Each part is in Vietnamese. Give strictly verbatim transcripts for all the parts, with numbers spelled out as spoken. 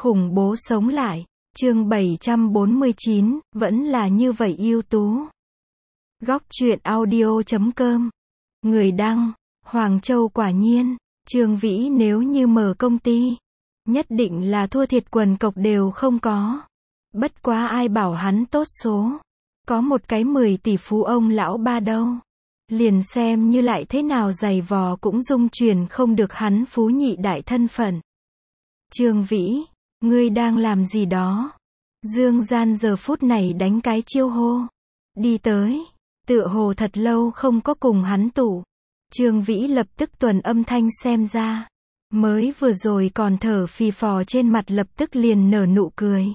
Khủng bố sống lại. Chương bảy trăm bốn mươi chín, vẫn là như vậy ưu tú. Góc truyện audio chấm com. Người đăng, Hoàng Châu. Quả nhiên, Trương Vĩ nếu như mở công ty, nhất định là thua thiệt quần cộc đều không có. Bất quá ai bảo hắn tốt số. Có một cái mười tỷ phú ông lão ba đâu. Liền xem như lại thế nào giày vò cũng dung chuyển không được hắn phú nhị đại thân phận. Trương Vĩ, ngươi đang làm gì đó? Dương Gian giờ phút này đánh cái chiêu hô. Đi tới, tựa hồ thật lâu không có cùng hắn tụ. Trương Vĩ lập tức tuần âm thanh xem ra. Mới vừa rồi còn thở phì phò trên mặt lập tức liền nở nụ cười.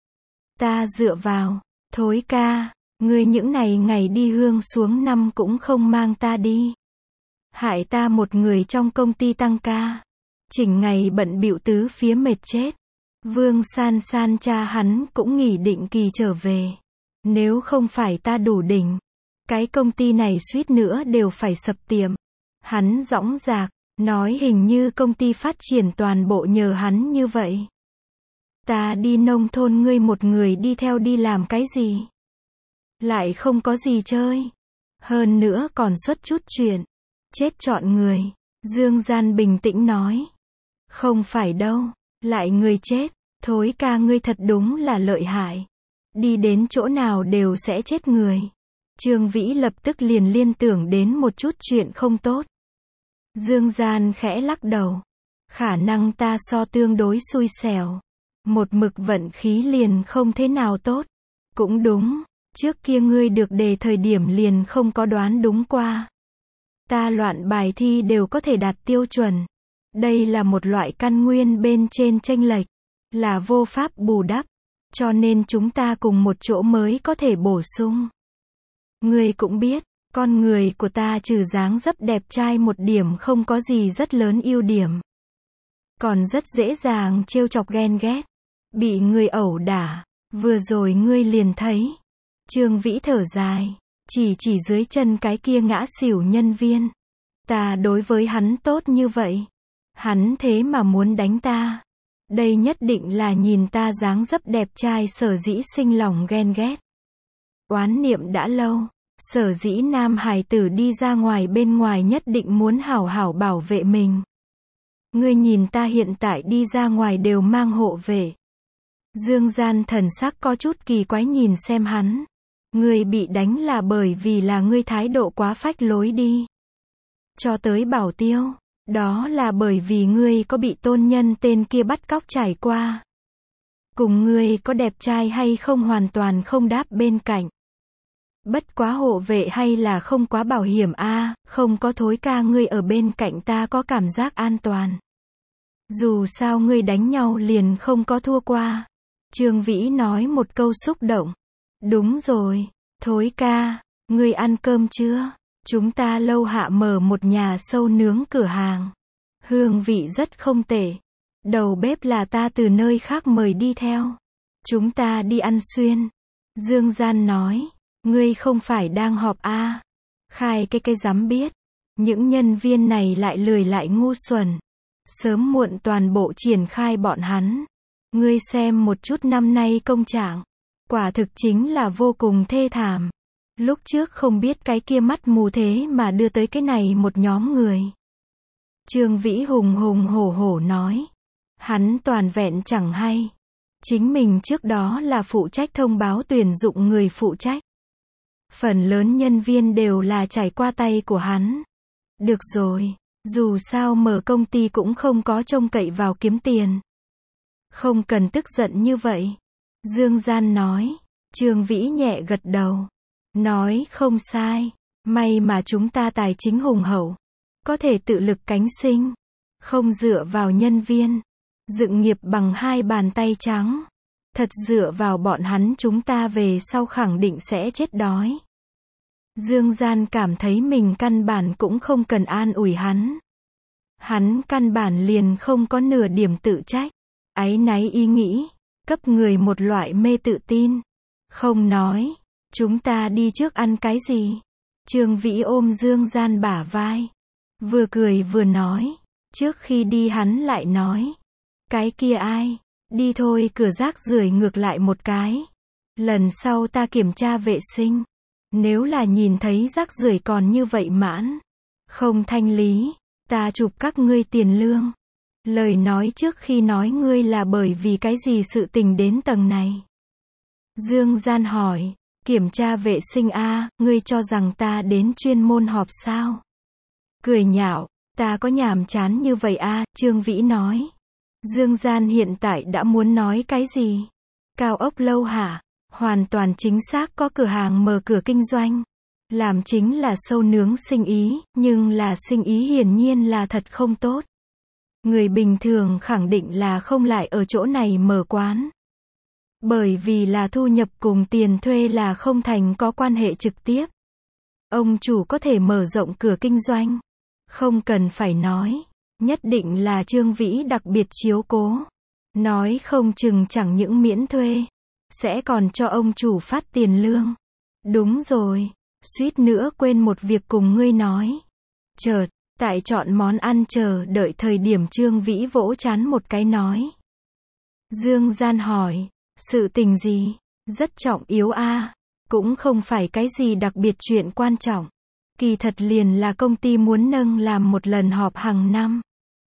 Ta dựa vào, Thối ca, ngươi những này ngày đi hương xuống năm cũng không mang ta đi. Hại ta một người trong công ty tăng ca. Chỉnh ngày bận bịu tứ phía mệt chết. Vương San San cha hắn cũng nghỉ định kỳ trở về. Nếu không phải ta đủ đỉnh, cái công ty này suýt nữa đều phải sập tiệm. Hắn dõng dạc, nói hình như công ty phát triển toàn bộ nhờ hắn như vậy. Ta đi nông thôn ngươi một người đi theo đi làm cái gì? Lại không có gì chơi. Hơn nữa còn xuất chút chuyện. Chết chọn người. Dương Gian bình tĩnh nói. Không phải đâu. Lại người chết. Thối ca ngươi thật đúng là lợi hại. Đi đến chỗ nào đều sẽ chết người. Trương Vĩ lập tức liền liên tưởng đến một chút chuyện không tốt. Dương Gian khẽ lắc đầu. Khả năng ta so tương đối xui xẻo. Một mực vận khí liền không thế nào tốt. Cũng đúng. Trước kia ngươi được đề thời điểm liền không có đoán đúng qua. Ta loạn bài thi đều có thể đạt tiêu chuẩn. Đây là một loại căn nguyên bên trên chênh lệch. Là vô pháp bù đắp. Cho nên chúng ta cùng một chỗ mới có thể bổ sung. Ngươi cũng biết, con người của ta trừ dáng dấp đẹp trai một điểm không có gì rất lớn ưu điểm. Còn rất dễ dàng trêu chọc ghen ghét. Bị người ẩu đả. Vừa rồi ngươi liền thấy. Trương Vĩ thở dài. Chỉ chỉ dưới chân cái kia ngã xỉu nhân viên. Ta đối với hắn tốt như vậy. Hắn thế mà muốn đánh ta. Đây nhất định là nhìn ta dáng dấp đẹp trai sở dĩ sinh lòng ghen ghét. Oán niệm đã lâu. Sở dĩ nam hài tử đi ra ngoài bên ngoài nhất định muốn hảo hảo bảo vệ mình. Ngươi nhìn ta hiện tại đi ra ngoài đều mang hộ vệ. Dương Gian thần sắc có chút kỳ quái nhìn xem hắn. Ngươi bị đánh là bởi vì là ngươi thái độ quá phách lối đi. Cho tới bảo tiêu. Đó là bởi vì ngươi có bị tôn nhân tên kia bắt cóc trải qua. Cùng ngươi có đẹp trai hay không hoàn toàn không đáp bên cạnh. Bất quá hộ vệ hay là không quá bảo hiểm a, à, không có Thối ca ngươi ở bên cạnh ta có cảm giác an toàn. Dù sao ngươi đánh nhau liền không có thua qua. Trương Vĩ nói một câu xúc động. Đúng rồi, Thối ca, ngươi ăn cơm chưa? Chúng ta lâu hạ mở một nhà sâu nướng cửa hàng. Hương vị rất không tệ. Đầu bếp là ta từ nơi khác mời đi theo. Chúng ta đi ăn xuyên. Dương Gian nói. Ngươi không phải đang họp a? À? Khai cái cái dám biết. Những nhân viên này lại lười lại ngu xuẩn. Sớm muộn toàn bộ triển khai bọn hắn. Ngươi xem một chút năm nay công trạng. Quả thực chính là vô cùng thê thảm. Lúc trước không biết cái kia mắt mù thế mà đưa tới cái này một nhóm người. Trương Vĩ hùng hùng hổ hổ nói. Hắn toàn vẹn chẳng hay. Chính mình trước đó là phụ trách thông báo tuyển dụng người phụ trách. Phần lớn nhân viên đều là trải qua tay của hắn. Được rồi, dù sao mở công ty cũng không có trông cậy vào kiếm tiền. Không cần tức giận như vậy. Dương Gian nói. Trương Vĩ nhẹ gật đầu. Nói không sai. May mà chúng ta tài chính hùng hậu. Có thể tự lực cánh sinh. Không dựa vào nhân viên. Dựng nghiệp bằng hai bàn tay trắng. Thật dựa vào bọn hắn chúng ta về sau khẳng định sẽ chết đói. Dương Gian cảm thấy mình căn bản cũng không cần an ủi hắn. Hắn căn bản liền không có nửa điểm tự trách. Áy náy ý nghĩ. Cấp người một loại mê tự tin. Không nói. Chúng ta đi trước ăn cái gì? Trương Vĩ ôm Dương Gian bả vai. Vừa cười vừa nói. Trước khi đi hắn lại nói. Cái kia ai? Đi thôi, cửa rác rưởi ngược lại một cái. Lần sau ta kiểm tra vệ sinh. Nếu là nhìn thấy rác rưởi còn như vậy mãn, không thanh lý, ta chụp các ngươi tiền lương. Lời nói trước khi nói ngươi là bởi vì cái gì sự tình đến tầng này. Dương Gian hỏi, kiểm tra vệ sinh a, ngươi cho rằng ta đến chuyên môn họp sao? Cười nhạo, ta có nhàm chán như vậy a, Trương Vĩ nói. Dương Gian hiện tại đã muốn nói cái gì? Cao ốc lâu hả? Hoàn toàn chính xác có cửa hàng mở cửa kinh doanh. Làm chính là sâu nướng sinh ý, nhưng là sinh ý hiển nhiên là thật không tốt. Người bình thường khẳng định là không lại ở chỗ này mở quán. Bởi vì là thu nhập cùng tiền thuê là không thành có quan hệ trực tiếp. Ông chủ có thể mở rộng cửa kinh doanh. Không cần phải nói. Nhất định là Trương Vĩ đặc biệt chiếu cố. Nói không chừng chẳng những miễn thuê, sẽ còn cho ông chủ phát tiền lương. Đúng rồi, suýt nữa quên một việc cùng ngươi nói. Chợt, tại chọn món ăn chờ đợi thời điểm Trương Vĩ vỗ trán một cái nói. Dương Gian hỏi, sự tình gì? Rất trọng yếu a, cũng không phải cái gì đặc biệt chuyện quan trọng. Kỳ thật liền là công ty muốn nâng làm một lần họp hàng năm.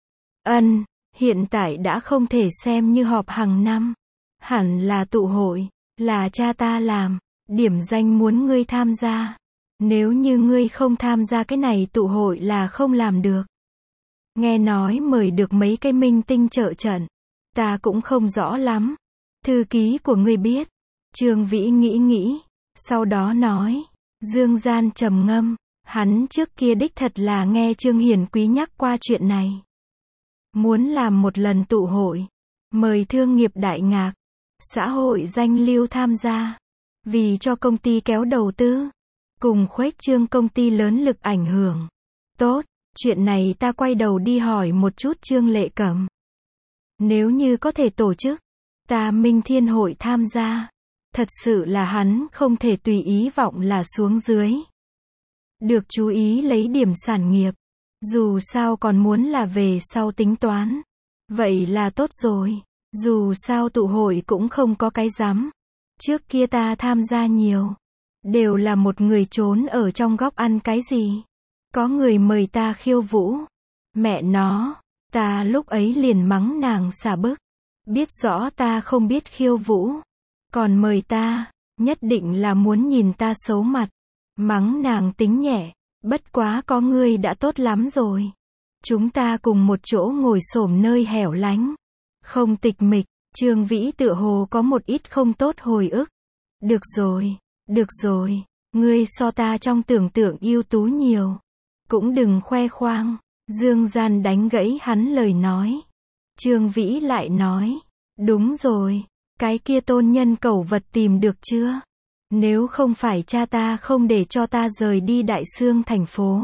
Ân, hiện tại đã không thể xem như họp hàng năm. Hẳn là tụ hội, là cha ta làm, điểm danh muốn ngươi tham gia. Nếu như ngươi không tham gia cái này tụ hội là không làm được. Nghe nói mời được mấy cái minh tinh trợ trận. Ta cũng không rõ lắm. Thư ký của ngươi biết. Trương Vĩ nghĩ nghĩ, sau đó nói. Dương Gian trầm ngâm, hắn trước kia đích thật là nghe Trương Hiển Quý nhắc qua chuyện này. Muốn làm một lần tụ hội, mời thương nghiệp đại ngạc, xã hội danh lưu tham gia, vì cho công ty kéo đầu tư, cùng khuếch trương công ty lớn lực ảnh hưởng. Tốt, chuyện này ta quay đầu đi hỏi một chút Trương Lệ Cẩm. Nếu như có thể tổ chức, ta Minh Thiên hội tham gia. Thật sự là hắn không thể tùy ý vọng là xuống dưới. Được chú ý lấy điểm sản nghiệp. Dù sao còn muốn là về sau tính toán. Vậy là tốt rồi. Dù sao tụ hội cũng không có cái dám. Trước kia ta tham gia nhiều. Đều là một người trốn ở trong góc ăn cái gì. Có người mời ta khiêu vũ. Mẹ nó, ta lúc ấy liền mắng nàng xả bức. Biết rõ ta không biết khiêu vũ. Còn mời ta, nhất định là muốn nhìn ta xấu mặt. Mắng nàng tính nhẹ. Bất quá có ngươi đã tốt lắm rồi. Chúng ta cùng một chỗ ngồi xổm nơi hẻo lánh. Không tịch mịch, Trương Vĩ tựa hồ có một ít không tốt hồi ức. Được rồi, được rồi, ngươi so ta trong tưởng tượng ưu tú nhiều. Cũng đừng khoe khoang. Dương Gian đánh gãy hắn lời nói. Trương Vĩ lại nói. Đúng rồi, cái kia tôn nhân cẩu vật tìm được chưa? Nếu không phải cha ta không để cho ta rời đi Đại Xương thành phố.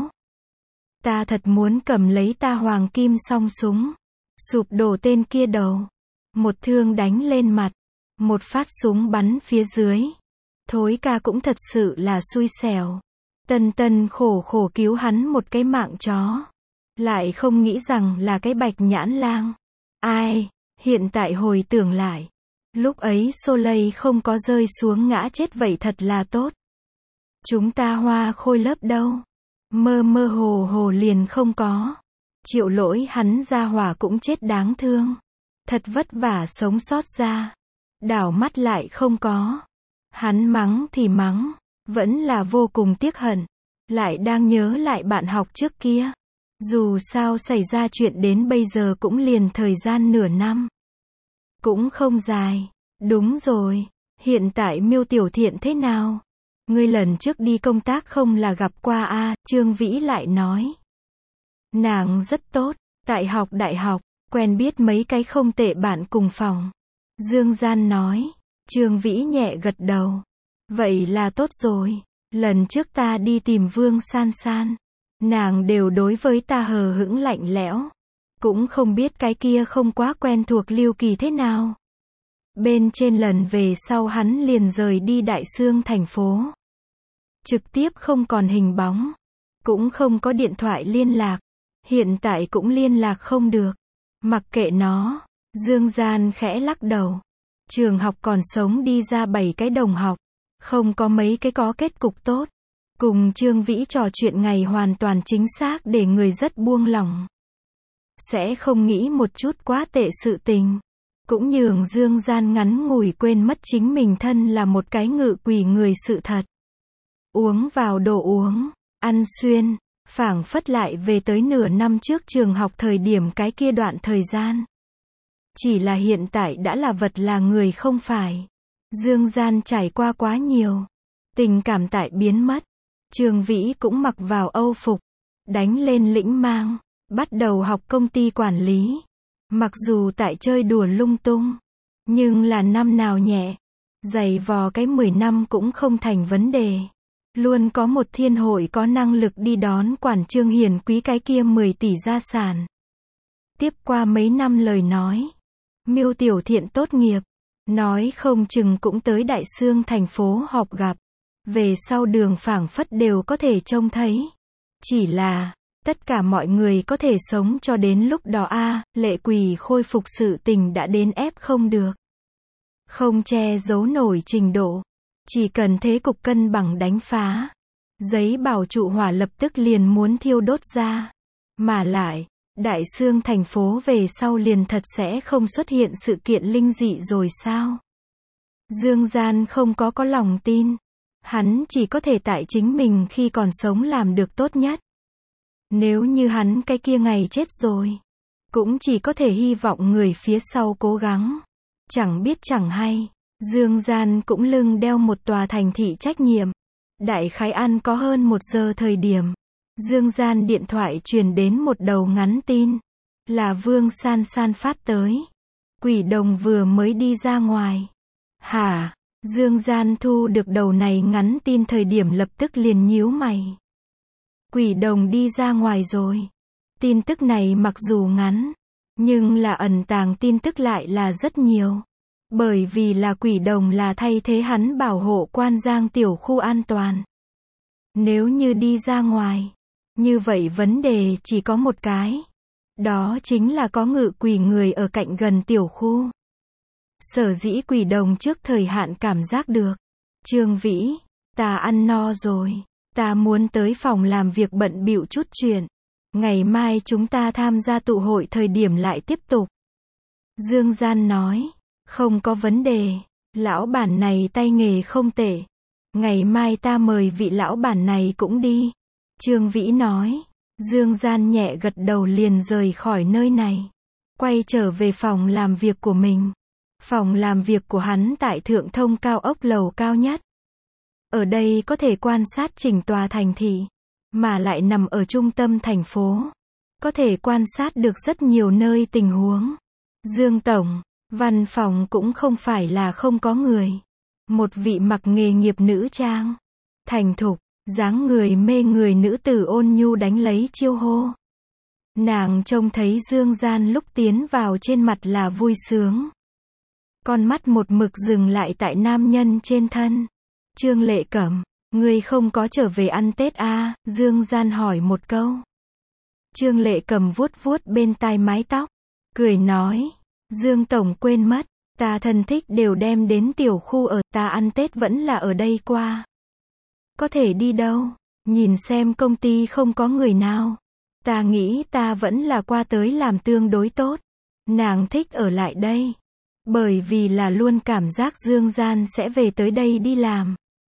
Ta thật muốn cầm lấy ta hoàng kim song súng. Sụp đổ tên kia đầu. Một thương đánh lên mặt. Một phát súng bắn phía dưới. Thối ca cũng thật sự là xui xẻo. Tân Tân khổ khổ cứu hắn một cái mạng chó. Lại không nghĩ rằng là cái bạch nhãn lang. Ai, hiện tại hồi tưởng lại. Lúc ấy Soleil không có rơi xuống ngã chết vậy thật là tốt. Chúng ta Hoa Khôi lớp đâu? Mơ mơ hồ hồ liền không có. Triệu Lỗi hắn ra hỏa cũng chết đáng thương. Thật vất vả sống sót ra. Đảo mắt lại không có. Hắn mắng thì mắng. Vẫn là vô cùng tiếc hận. Lại đang nhớ lại bạn học trước kia. Dù sao xảy ra chuyện đến bây giờ cũng liền thời gian nửa năm. Cũng không dài. Đúng rồi. Hiện tại Miêu Tiểu Thiện thế nào? Ngươi lần trước đi công tác không là gặp qua a, à, Trương Vĩ lại nói. Nàng rất tốt. Tại học đại học. Quen biết mấy cái không tệ bạn cùng phòng. Dương Gian nói. Trương Vĩ nhẹ gật đầu. Vậy là tốt rồi. Lần trước ta đi tìm Vương San San. Nàng đều đối với ta hờ hững lạnh lẽo. Cũng không biết cái kia không quá quen thuộc Lưu Kỳ thế nào. Bên trên lần về sau hắn liền rời đi Đại Xương thành phố. Trực tiếp không còn hình bóng. Cũng không có điện thoại liên lạc. Hiện tại cũng liên lạc không được. Mặc kệ nó. Dương Gian khẽ lắc đầu. Trường học còn sống đi ra bảy cái đồng học. Không có mấy cái có kết cục tốt. Cùng Trương Vĩ trò chuyện ngày hoàn toàn chính xác để người rất buông lỏng. Sẽ không nghĩ một chút quá tệ sự tình. Cũng nhường Dương Gian ngắn ngủi quên mất chính mình thân là một cái ngự quỷ người sự thật. Uống vào đồ uống, ăn xuyên, phảng phất lại về tới nửa năm trước trường học thời điểm cái kia đoạn thời gian. Chỉ là hiện tại đã là vật là người không phải. Dương Gian trải qua quá nhiều. Tình cảm tại biến mất. Trương Vĩ cũng mặc vào âu phục. Đánh lên lĩnh mang. Bắt đầu học công ty quản lý. Mặc dù tại chơi đùa lung tung. Nhưng là năm nào nhẹ. Dày vò cái mười năm cũng không thành vấn đề. Luôn có một thiên hội có năng lực đi đón quản Trương Hiền quý cái kia mười tỷ gia sản. Tiếp qua mấy năm lời nói. Miêu Tiểu Thiện tốt nghiệp. Nói không chừng cũng tới Đại Xương thành phố họp gặp. Về sau đường phảng phất đều có thể trông thấy. Chỉ là, tất cả mọi người có thể sống cho đến lúc đó a lệ quỷ khôi phục sự tình đã đến ép không được. Không che giấu nổi trình độ. Chỉ cần thế cục cân bằng đánh phá. Giấy bảo trụ hỏa lập tức liền muốn thiêu đốt ra. Mà lại, Đại Xương thành phố về sau liền thật sẽ không xuất hiện sự kiện linh dị rồi sao? Dương Gian không có có lòng tin. Hắn chỉ có thể tại chính mình khi còn sống làm được tốt nhất. Nếu như hắn cái kia ngày chết rồi, cũng chỉ có thể hy vọng người phía sau cố gắng. Chẳng biết chẳng hay, Dương Gian cũng lưng đeo một tòa thành thị trách nhiệm. Đại khái ăn có hơn một giờ thời điểm. Dương Gian điện thoại truyền đến một đầu ngắn tin. Là Vương San San phát tới. Quỷ đồng vừa mới đi ra ngoài. Hả? Dương Gian thu được đầu này ngắn tin thời điểm lập tức liền nhíu mày. Quỷ đồng đi ra ngoài rồi. Tin tức này mặc dù ngắn, nhưng là ẩn tàng tin tức lại là rất nhiều. Bởi vì là quỷ đồng là thay thế hắn bảo hộ Quan Giang tiểu khu an toàn. Nếu như đi ra ngoài, như vậy vấn đề chỉ có một cái. Đó chính là có ngự quỷ người ở cạnh gần tiểu khu. Sở dĩ quỷ đồng trước thời hạn cảm giác được. Trương Vĩ, ta ăn no rồi. Ta muốn tới phòng làm việc bận bịu chút chuyện. Ngày mai chúng ta tham gia tụ hội thời điểm lại tiếp tục. Dương Gian nói, không có vấn đề. Lão bản này tay nghề không tệ. Ngày mai ta mời vị lão bản này cũng đi. Trương Vĩ nói. Dương Gian nhẹ gật đầu liền rời khỏi nơi này. Quay trở về phòng làm việc của mình. Phòng làm việc của hắn tại thượng thông cao ốc lầu cao nhất. Ở đây có thể quan sát chỉnh tòa thành thị, mà lại nằm ở trung tâm thành phố. Có thể quan sát được rất nhiều nơi tình huống. Dương Tổng, văn phòng cũng không phải là không có người. Một vị mặc nghề nghiệp nữ trang, thành thục, dáng người mê người nữ tử ôn nhu đánh lấy chiêu hô. Nàng trông thấy Dương Gian lúc tiến vào trên mặt là vui sướng. Con mắt một mực dừng lại tại nam nhân trên thân. Trương Lệ Cẩm, ngươi không có trở về ăn Tết à, Dương Gian hỏi một câu. Trương Lệ Cẩm vuốt vuốt bên tai mái tóc, cười nói, Dương Tổng quên mất, ta thân thích đều đem đến tiểu khu ở, ta ăn Tết vẫn là ở đây qua. Có thể đi đâu, nhìn xem công ty không có người nào. Ta nghĩ ta vẫn là qua tới làm tương đối tốt. Nàng thích ở lại đây. Bởi vì là luôn cảm giác Dương Gian sẽ về tới đây đi làm.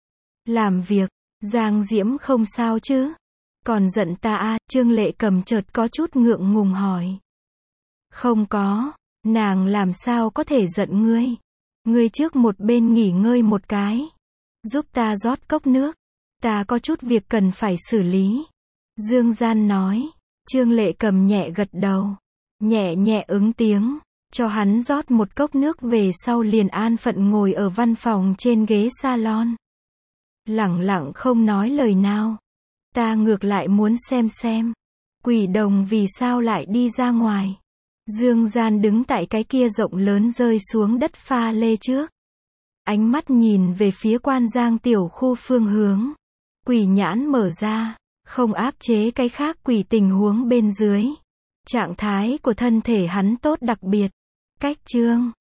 Làm việc, Giang Diễm không sao chứ? Còn giận ta à, Trương Lệ Cầm chợt có chút ngượng ngùng hỏi. Không có, nàng làm sao có thể giận ngươi? Ngươi trước một bên nghỉ ngơi một cái. Giúp ta rót cốc nước. Ta có chút việc cần phải xử lý. Dương Gian nói. Trương Lệ Cầm nhẹ gật đầu. Nhẹ nhẹ ứng tiếng. Cho hắn rót một cốc nước về sau liền an phận ngồi ở văn phòng trên ghế salon. Lẳng lặng không nói lời nào. Ta ngược lại muốn xem xem. Quỷ đồng vì sao lại đi ra ngoài. Dương Gian đứng tại cái kia rộng lớn rơi xuống đất pha lê trước. Ánh mắt nhìn về phía Quan Giang tiểu khu phương hướng. Quỷ nhãn mở ra. Không áp chế cái khác quỷ tình huống bên dưới. Trạng thái của thân thể hắn tốt đặc biệt. Cách chương